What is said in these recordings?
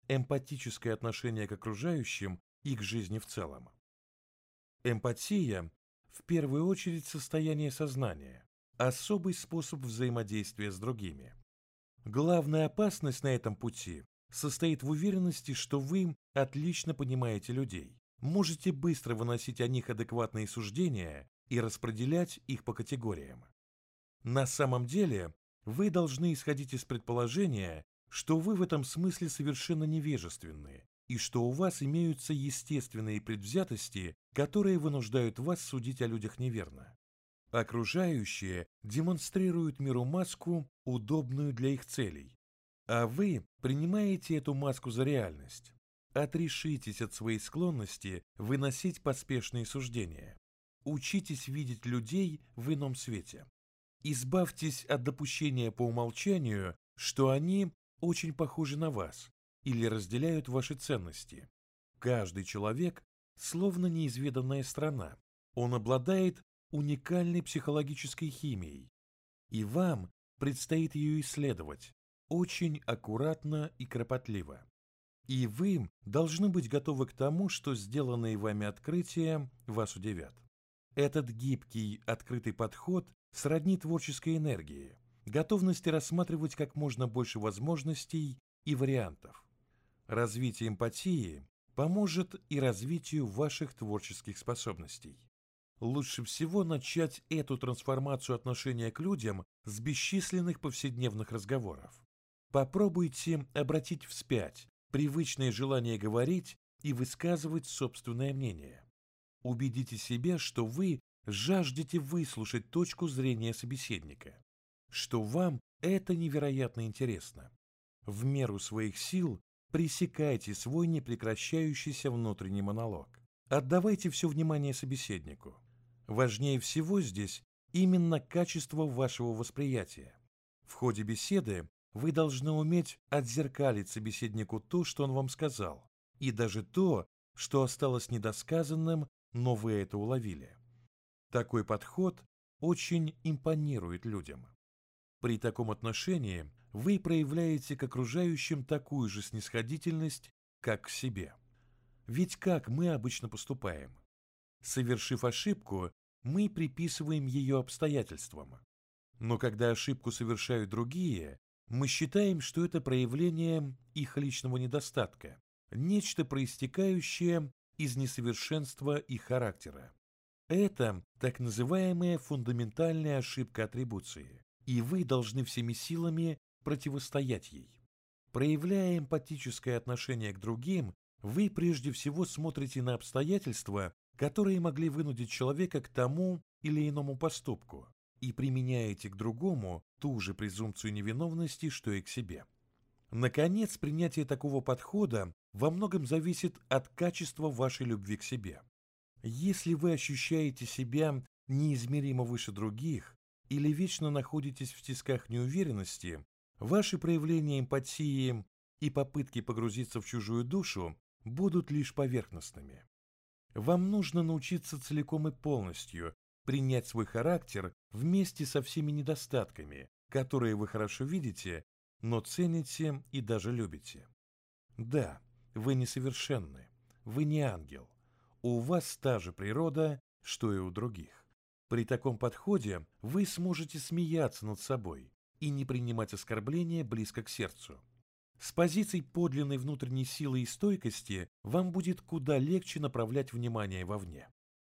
эмпатическое отношение к окружающим и к жизни в целом. Эмпатия в первую очередь состояние сознания, особый способ взаимодействия с другими. Главная опасность на этом пути состоит в уверенности, что вы отлично понимаете людей, можете быстро выносить о них адекватные суждения и распределять их по категориям. На самом деле, вы должны исходить из предположения, что вы в этом смысле совершенно невежественны и что у вас имеются естественные предвзятости, которые вынуждают вас судить о людях неверно. Окружающие демонстрируют миру маску, удобную для их целей, а вы принимаете эту маску за реальность. Отрешитесь от своей склонности выносить поспешные суждения. Учитесь видеть людей в ином свете. Избавьтесь от допущения по умолчанию, что они очень похожи на вас или разделяют ваши ценности. Каждый человек словно неизведанная страна. Он обладает уникальной психологической химией, и вам предстоит ее исследовать очень аккуратно и кропотливо. И вы должны быть готовы к тому, что сделанные вами открытия вас удивят. Этот гибкий, открытый подход сродни творческой энергии, готовности рассматривать как можно больше возможностей и вариантов. Развитие эмпатии поможет и развитию ваших творческих способностей. Лучше всего начать эту трансформацию отношения к людям с бесчисленных повседневных разговоров. Попробуйте обратить вспять привычное желание говорить и высказывать собственное мнение. Убедите себя, что вы жаждете выслушать точку зрения собеседника, что вам это невероятно интересно. В меру своих сил пресекайте свой непрекращающийся внутренний монолог. Отдавайте все внимание собеседнику. Важнее всего здесь именно качество вашего восприятия. В ходе беседы вы должны уметь отзеркалить собеседнику то, что он вам сказал, и даже то, что осталось недосказанным, но вы это уловили. Такой подход очень импонирует людям. При таком отношении вы проявляете к окружающим такую же снисходительность, как к себе. Ведь как мы обычно поступаем? Совершив ошибку, мы приписываем ее обстоятельствам. Но когда ошибку совершают другие, мы считаем, что это проявление их личного недостатка, нечто проистекающее из несовершенства их характера. Это так называемая фундаментальная ошибка атрибуции, и вы должны всеми силами противостоять ей. Проявляя эмпатическое отношение к другим, вы прежде всего смотрите на обстоятельства, которые могли вынудить человека к тому или иному поступку, и применяете к другому ту же презумпцию невиновности, что и к себе. Наконец, принятие такого подхода во многом зависит от качества вашей любви к себе. Если вы ощущаете себя неизмеримо выше других или вечно находитесь в тисках неуверенности, ваши проявления эмпатии и попытки погрузиться в чужую душу будут лишь поверхностными. Вам нужно научиться целиком и полностью принять свой характер вместе со всеми недостатками, которые вы хорошо видите, но цените и даже любите. Да, вы несовершенны, вы не ангел. У вас та же природа, что и у других. При таком подходе вы сможете смеяться над собой и не принимать оскорбления близко к сердцу. С позиций подлинной внутренней силы и стойкости вам будет куда легче направлять внимание вовне.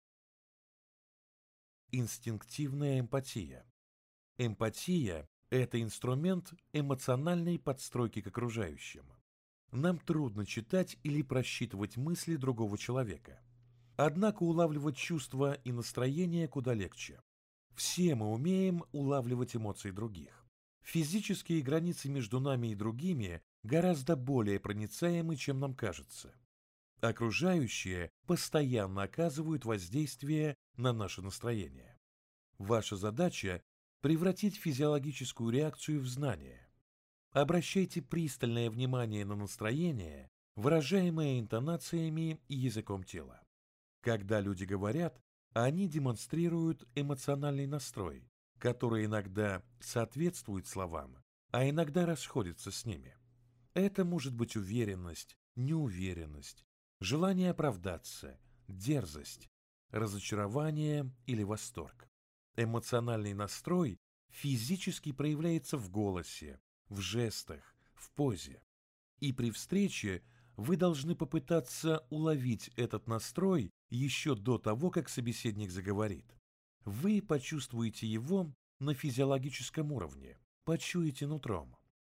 Инстинктивная эмпатия. Эмпатия – это инструмент эмоциональной подстройки к окружающим. Нам трудно читать или просчитывать мысли другого человека. Однако улавливать чувства и настроения куда легче. Все мы умеем улавливать эмоции других. Физические границы между нами и другими гораздо более проницаемы, чем нам кажется. Окружающие постоянно оказывают воздействие на наше настроение. Ваша задача – превратить физиологическую реакцию в знание. Обращайте пристальное внимание на настроение, выражаемое интонациями и языком тела. Когда люди говорят, они демонстрируют эмоциональный настрой, который иногда соответствует словам, а иногда расходится с ними. Это может быть уверенность, неуверенность, желание оправдаться, дерзость, разочарование или восторг. Эмоциональный настрой физически проявляется в голосе, в жестах, в позе. И при встрече вы должны попытаться уловить этот настрой еще до того, как собеседник заговорит. Вы почувствуете его на физиологическом уровне, почуете нутром.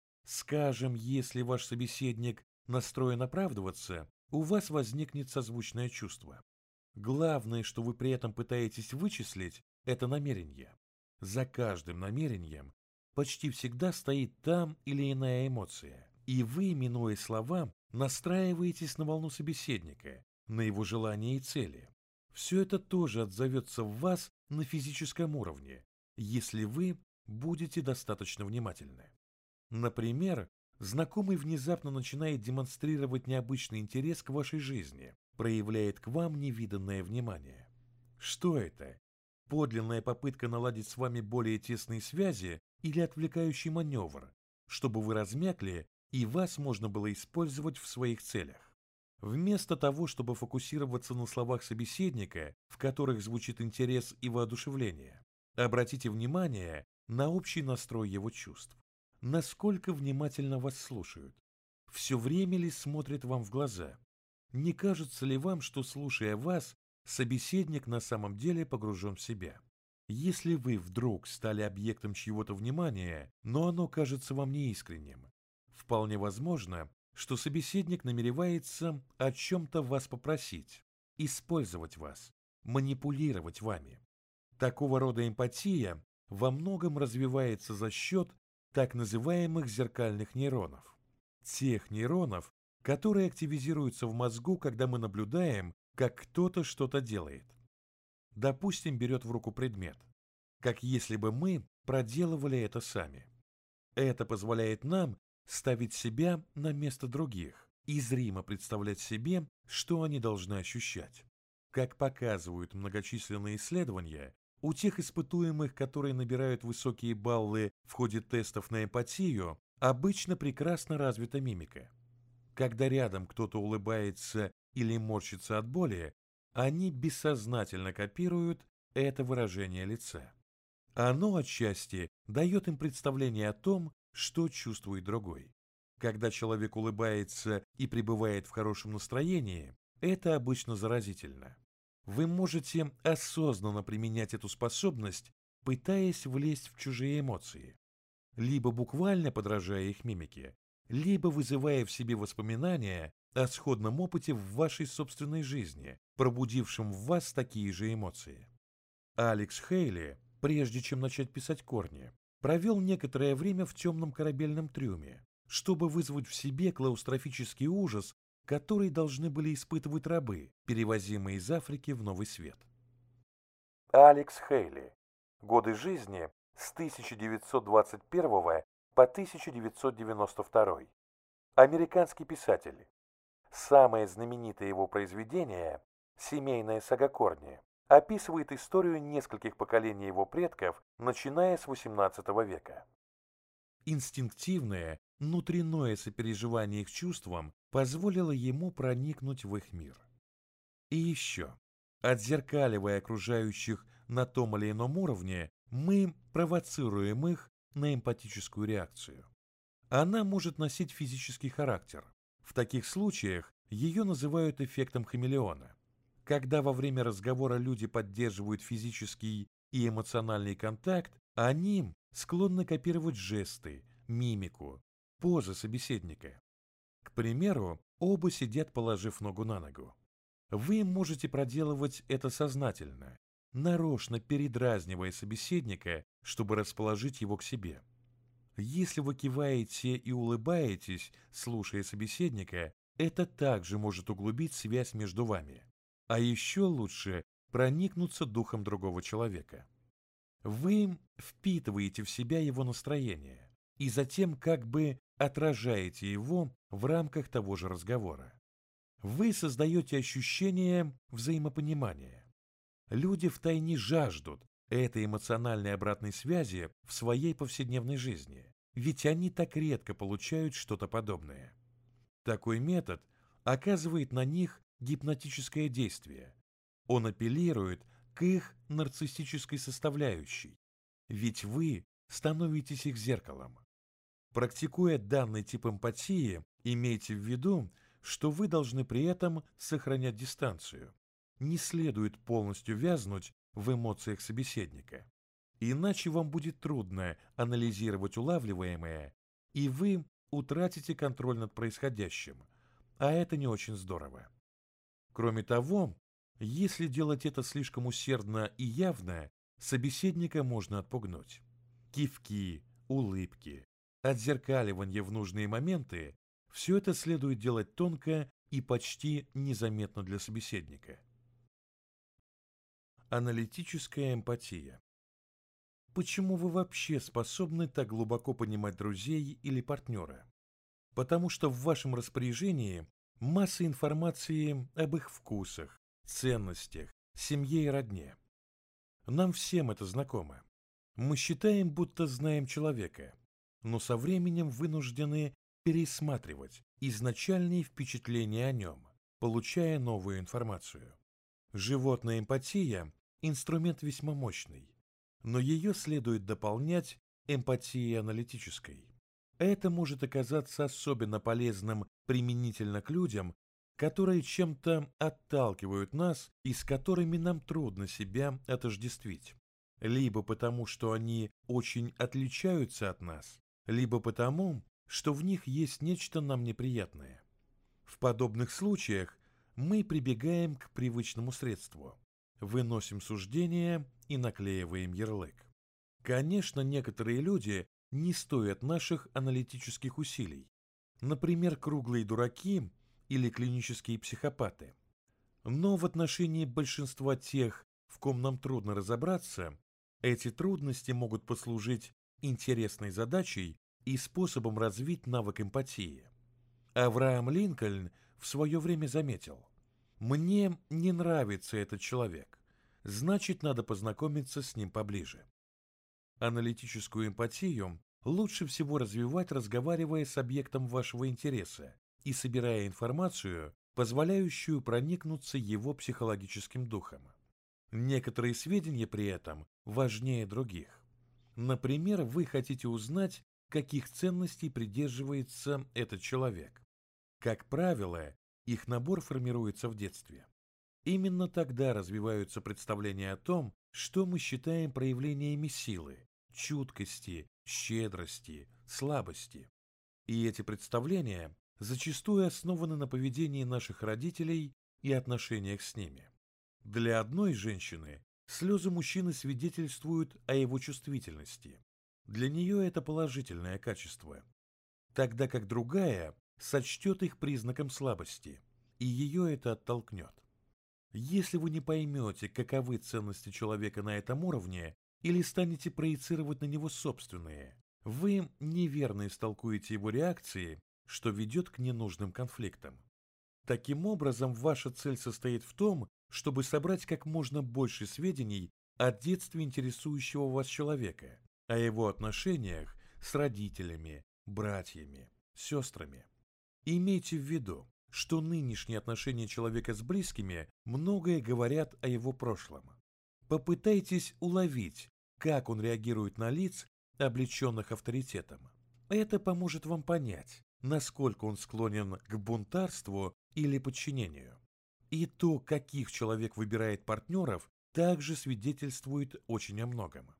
Скажем, если ваш собеседник настроен оправдываться, у вас возникнет созвучное чувство. Главное, что вы при этом пытаетесь вычислить, это намерение. За каждым намерением почти всегда стоит та или иная эмоция, и вы, минуя слова, настраиваетесь на волну собеседника, на его желания и цели. Все это тоже отзовется в вас на физическом уровне, если вы будете достаточно внимательны. Например, знакомый внезапно начинает демонстрировать необычный интерес к вашей жизни, проявляет к вам невиданное внимание. Что это? Подлинная попытка наладить с вами более тесные связи или отвлекающий маневр, чтобы вы размякли и вас можно было использовать в своих целях? Вместо того, чтобы фокусироваться на словах собеседника, в которых звучит интерес и воодушевление, обратите внимание на общий настрой его чувств. Насколько внимательно вас слушают? Все время ли смотрят вам в глаза? Не кажется ли вам, что, слушая вас, собеседник на самом деле погружен в себя? Если вы вдруг стали объектом чьего-то внимания, но оно кажется вам неискренним, вполне возможно, что собеседник намеревается о чем-то вас попросить, использовать вас, манипулировать вами. Такого рода эмпатия во многом развивается за счет так называемых зеркальных нейронов. Тех нейронов, которые активизируются в мозгу, когда мы наблюдаем, как кто-то что-то делает. Допустим, берет в руку предмет, как если бы мы проделывали это сами. Это позволяет нам ставить себя на место других и зримо представлять себе, что они должны ощущать. Как показывают многочисленные исследования, у тех испытуемых, которые набирают высокие баллы в ходе тестов на эмпатию, обычно прекрасно развита мимика. Когда рядом кто-то улыбается или морщится от боли, они бессознательно копируют это выражение лица. Оно отчасти дает им представление о том, что чувствует другой. Когда человек улыбается и пребывает в хорошем настроении, это обычно заразительно. Вы можете осознанно применять эту способность, пытаясь влезть в чужие эмоции, либо буквально подражая их мимике, либо вызывая в себе воспоминания о сходном опыте в вашей собственной жизни, пробудившем в вас такие же эмоции. Алекс Хейли, прежде чем начать писать «Корни», провел некоторое время в темном корабельном трюме, чтобы вызвать в себе клаустрофический ужас, который должны были испытывать рабы, перевозимые из Африки в Новый Свет. Алекс Хейли. Годы жизни с 1921 по 1992. Американский писатель. Самое знаменитое его произведение «Семейная сага Корни» описывает историю нескольких поколений его предков, начиная с XVIII века. Инстинктивное, внутреннее сопереживание их чувствам позволило ему проникнуть в их мир. И еще, отзеркаливая окружающих на том или ином уровне, мы провоцируем их на эмпатическую реакцию. Она может носить физический характер. В таких случаях ее называют эффектом хамелеона. Когда во время разговора люди поддерживают физический и эмоциональный контакт, они склонны копировать жесты, мимику, позы собеседника. К примеру, оба сидят, положив ногу на ногу. Вы можете проделывать это сознательно, нарочно передразнивая собеседника, чтобы расположить его к себе. Если вы киваете и улыбаетесь, слушая собеседника, это также может углубить связь между вами. А еще лучше проникнуться духом другого человека. Вы впитываете в себя его настроение и затем как бы отражаете его в рамках того же разговора. Вы создаете ощущение взаимопонимания. Люди втайне жаждут этой эмоциональной обратной связи в своей повседневной жизни, ведь они так редко получают что-то подобное. Такой метод оказывает на них гипнотическое действие. Он апеллирует к их нарциссической составляющей, ведь вы становитесь их зеркалом. Практикуя данный тип эмпатии, имейте в виду, что вы должны при этом сохранять дистанцию. Не следует полностью вязнуть в эмоциях собеседника. Иначе вам будет трудно анализировать улавливаемое, и вы утратите контроль над происходящим, а это не очень здорово. Кроме того, если делать это слишком усердно и явно, собеседника можно отпугнуть. Кивки, улыбки, отзеркаливание в нужные моменты – все это следует делать тонко и почти незаметно для собеседника. Аналитическая эмпатия. Почему вы вообще способны так глубоко понимать друзей или партнера? Потому что в вашем распоряжении масса информации об их вкусах, ценностях, семье и родне. Нам всем это знакомо. Мы считаем, будто знаем человека, но со временем вынуждены пересматривать изначальные впечатления о нем, получая новую информацию. Животная эмпатия – инструмент весьма мощный, но ее следует дополнять эмпатией аналитической. Это может оказаться особенно полезным применительно к людям, которые чем-то отталкивают нас и с которыми нам трудно себя отождествить. Либо потому, что они очень отличаются от нас, либо потому, что в них есть нечто нам неприятное. В подобных случаях мы прибегаем к привычному средству. Выносим суждение и наклеиваем ярлык. Конечно, некоторые люди не стоят наших аналитических усилий. Например, круглые дураки или клинические психопаты. Но в отношении большинства тех, в ком нам трудно разобраться, эти трудности могут послужить интересной задачей и способом развить навык эмпатии. Авраам Линкольн в свое время заметил: «Мне не нравится этот человек, значит, надо познакомиться с ним поближе». Аналитическую эмпатию лучше всего развивать, разговаривая с объектом вашего интереса и собирая информацию, позволяющую проникнуться его психологическим духом. Некоторые сведения при этом важнее других. Например, вы хотите узнать, каких ценностей придерживается этот человек. Как правило, их набор формируется в детстве. Именно тогда развиваются представления о том, что мы считаем проявлениями силы, чуткости, щедрости, слабости. И эти представления зачастую основаны на поведении наших родителей и отношениях с ними. Для одной женщины слезы мужчины свидетельствуют о его чувствительности. Для нее это положительное качество, тогда как другая сочтет их признаком слабости, и ее это оттолкнет. Если вы не поймете, каковы ценности человека на этом уровне, или станете проецировать на него собственные, вы неверно истолкуете его реакции, что ведет к ненужным конфликтам. Таким образом, ваша цель состоит в том, чтобы собрать как можно больше сведений о детстве интересующего вас человека, о его отношениях с родителями, братьями, сестрами. Имейте в виду, что нынешние отношения человека с близкими многое говорят о его прошлом. Попытайтесь уловить, как он реагирует на лиц, облеченных авторитетом. Это поможет вам понять, насколько он склонен к бунтарству или подчинению. И то, каких человек выбирает партнеров, также свидетельствует очень о многом.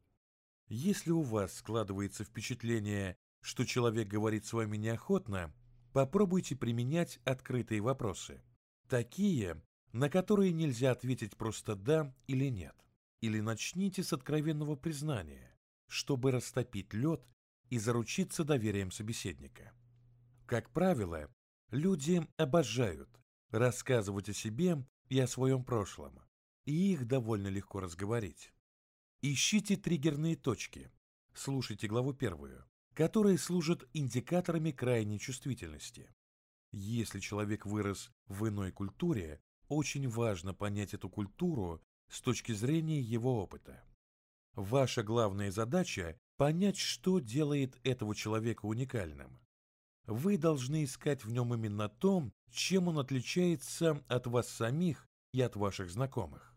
Если у вас складывается впечатление, что человек говорит с вами неохотно, попробуйте применять открытые вопросы. Такие, на которые нельзя ответить просто «да» или «нет». Или начните с откровенного признания, чтобы растопить лед и заручиться доверием собеседника. Как правило, люди обожают рассказывать о себе и о своем прошлом, и их довольно легко разговорить. Ищите триггерные точки, слушайте главу 1, которые служат индикаторами крайней чувствительности. Если человек вырос в иной культуре, очень важно понять эту культуру с точки зрения его опыта. Ваша главная задача – понять, что делает этого человека уникальным. Вы должны искать в нем именно то, чем он отличается от вас самих и от ваших знакомых.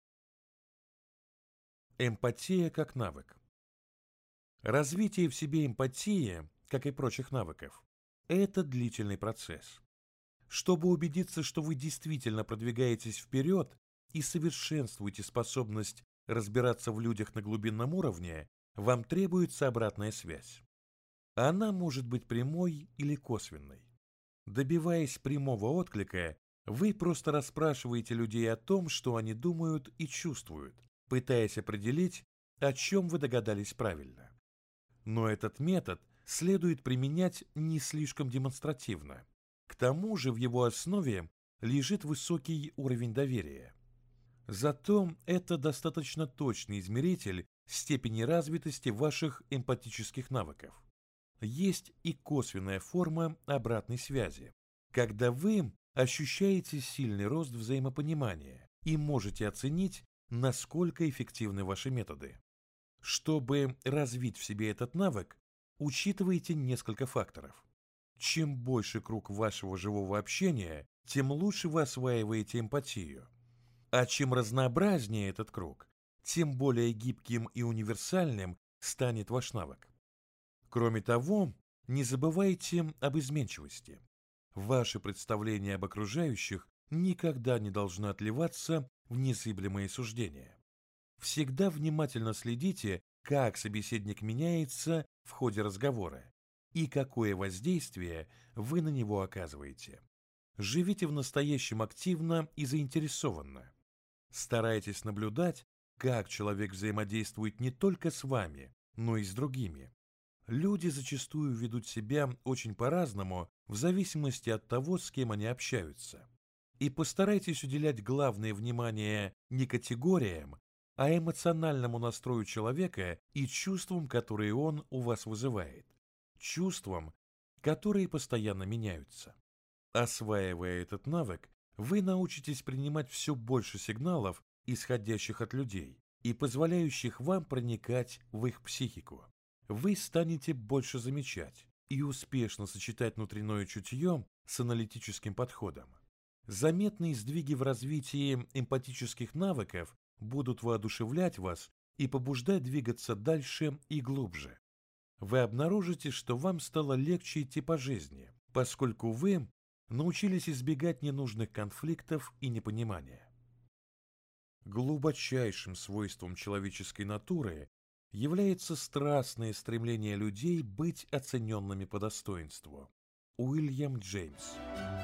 Эмпатия как навык. Развитие в себе эмпатии, как и прочих навыков, это длительный процесс. Чтобы убедиться, что вы действительно продвигаетесь вперед и совершенствуете способность разбираться в людях на глубинном уровне, вам требуется обратная связь. Она может быть прямой или косвенной. Добиваясь прямого отклика, вы просто расспрашиваете людей о том, что они думают и чувствуют, пытаясь определить, о чем вы догадались правильно. Но этот метод следует применять не слишком демонстративно. К тому же в его основе лежит высокий уровень доверия. Зато это достаточно точный измеритель степени развитости ваших эмпатических навыков. Есть и косвенная форма обратной связи, когда вы ощущаете сильный рост взаимопонимания и можете оценить, насколько эффективны ваши методы. Чтобы развить в себе этот навык, учитывайте несколько факторов. Чем больше круг вашего живого общения, тем лучше вы осваиваете эмпатию. А чем разнообразнее этот круг, тем более гибким и универсальным станет ваш навык. Кроме того, не забывайте об изменчивости. Ваше представление об окружающих никогда не должно отливаться в незыблемые суждения. Всегда внимательно следите, как собеседник меняется в ходе разговора и какое воздействие вы на него оказываете. Живите в настоящем активно и заинтересованно. Старайтесь наблюдать, как человек взаимодействует не только с вами, но и с другими. Люди зачастую ведут себя очень по-разному в зависимости от того, с кем они общаются. И постарайтесь уделять главное внимание не категориям, а эмоциональному настрою человека и чувствам, которые он у вас вызывает. Чувствам, которые постоянно меняются. Осваивая этот навык, вы научитесь принимать все больше сигналов, исходящих от людей, и позволяющих вам проникать в их психику. Вы станете больше замечать и успешно сочетать внутреннее чутье с аналитическим подходом. Заметные сдвиги в развитии эмпатических навыков будут воодушевлять вас и побуждать двигаться дальше и глубже. Вы обнаружите, что вам стало легче идти по жизни, поскольку вы научились избегать ненужных конфликтов и непонимания. Глубочайшим свойством человеческой натуры является страстное стремление людей быть оцененными по достоинству. Уильям Джеймс.